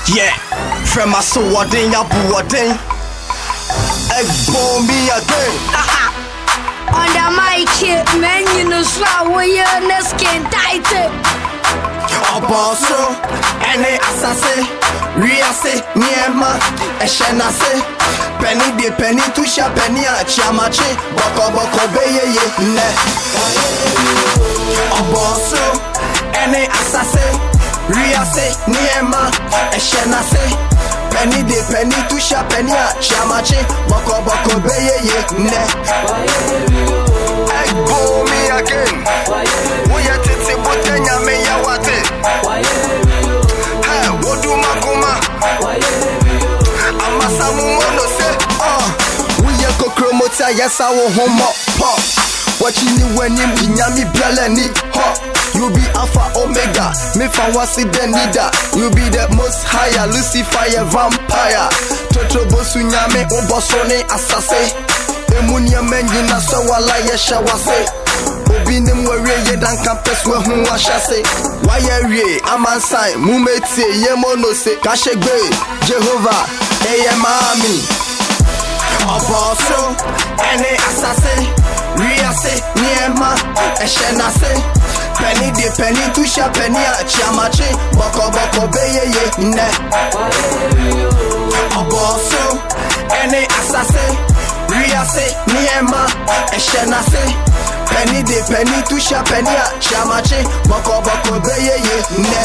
Yeah, from my soul, I didn't me again. Under my kid, man, you know, swallow your skin tight. Oboso, any assassin, Riase, Niema, Eshenase, Penny de Penny to Shapenia, Chiamachi, Boko Beye, ne. Oboso, any assassin, Riase, Niema, Eshenase, Penny de Penny to Shapenia, Chiamachi, Boko Beye, ne. Egbo me again. We are Titi Botenya me yawate. Hey, what do Makuma? Amasamu mono say, we are Kokromota, yes, I will home pop. Watching you when you Yami Bialani, hot. You be Alpha Omega, me fa wasi denida. You be the most higher, Lucifer vampire. Toto Bosunyame, Obosone, Assase. Emunia menjina so wala yesha wase. Obini mwere ye dan campus we hu washase. Waye amansan mumeti ye mono se kashegbe Jehovah eye mami. Oboso ene asase riase niema eshenase. Penny de penny to shapenia chiamache boko beye ne. Oboso ene asase Riase, Niema, Eshenase, Penny de Penny to Shapenia, Chamache, Boko Beye, ne.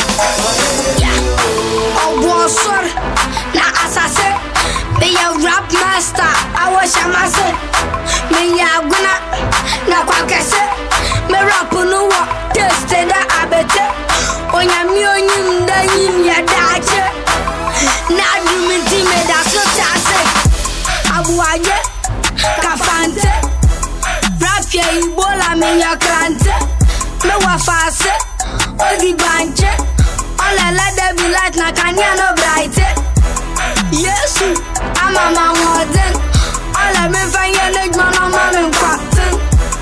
Obosor, na assassin, be a rap master, I was a master. Me ya guna, na kwakase, me rap no wa, tested abete, on ya mionim da yim ya dache. Na do me time da so tase, abuaje. Kafante, Rafia Ibola me ya krante, me wafase, Odi banche, Ola let be light na kanya no bright. Yesu, I'm a man modern, Ola me fanya negman on my cotton.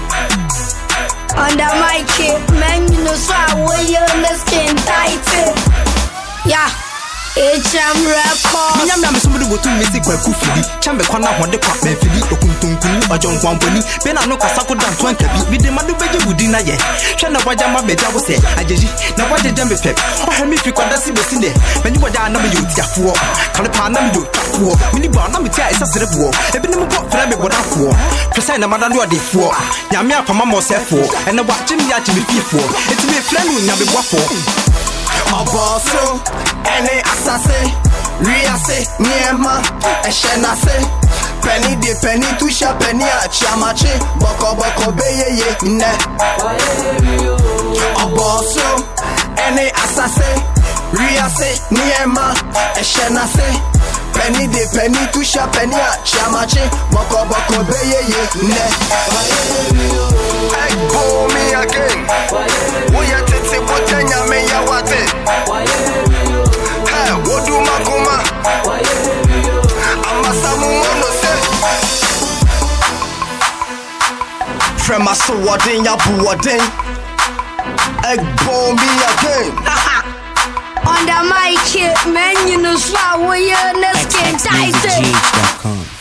Under my cape, man, you know so I wear you the skin tight. Yeah. HM record. Nyamya me somebody go to music kwa kufidi. Chambe kwa na honde kwa mefidi. Okuntunkuni ojon kwamponi. Bena no kasako dan twanka bi. Bide madu beji budi na ye. Hwe na waja ma beja wo se. Ajeji na waja jambe pep. O he mi fi kwa dasi besi de. Meni waja na me yo tiafuo. Kale pa na me yo tafuo. Mini ba na me tia isa serebuo. Ebi ni mo ko fra me bodafuo. Pesa na madanu adefuo. Nyamya apama mo sefo. Ene wa chimi ya chimi fifo. Eti me fra no nyabe boafo. Oboso, ene asase, riase, niema, eshenase. Penny de penny to shapenia, chiamache, boko beye, ne. Oboso, ene asase, riase, niema, eshenase. Penny de penny to shapenia, chiamache, boko beye, ne. Egbo me again. We are Titi Botenya me yawate. Hey, what do Makuma? Amasamu mono say. From my soul, I didn't Egbo me again. Under my kid, man, you know, swallow your skin tight.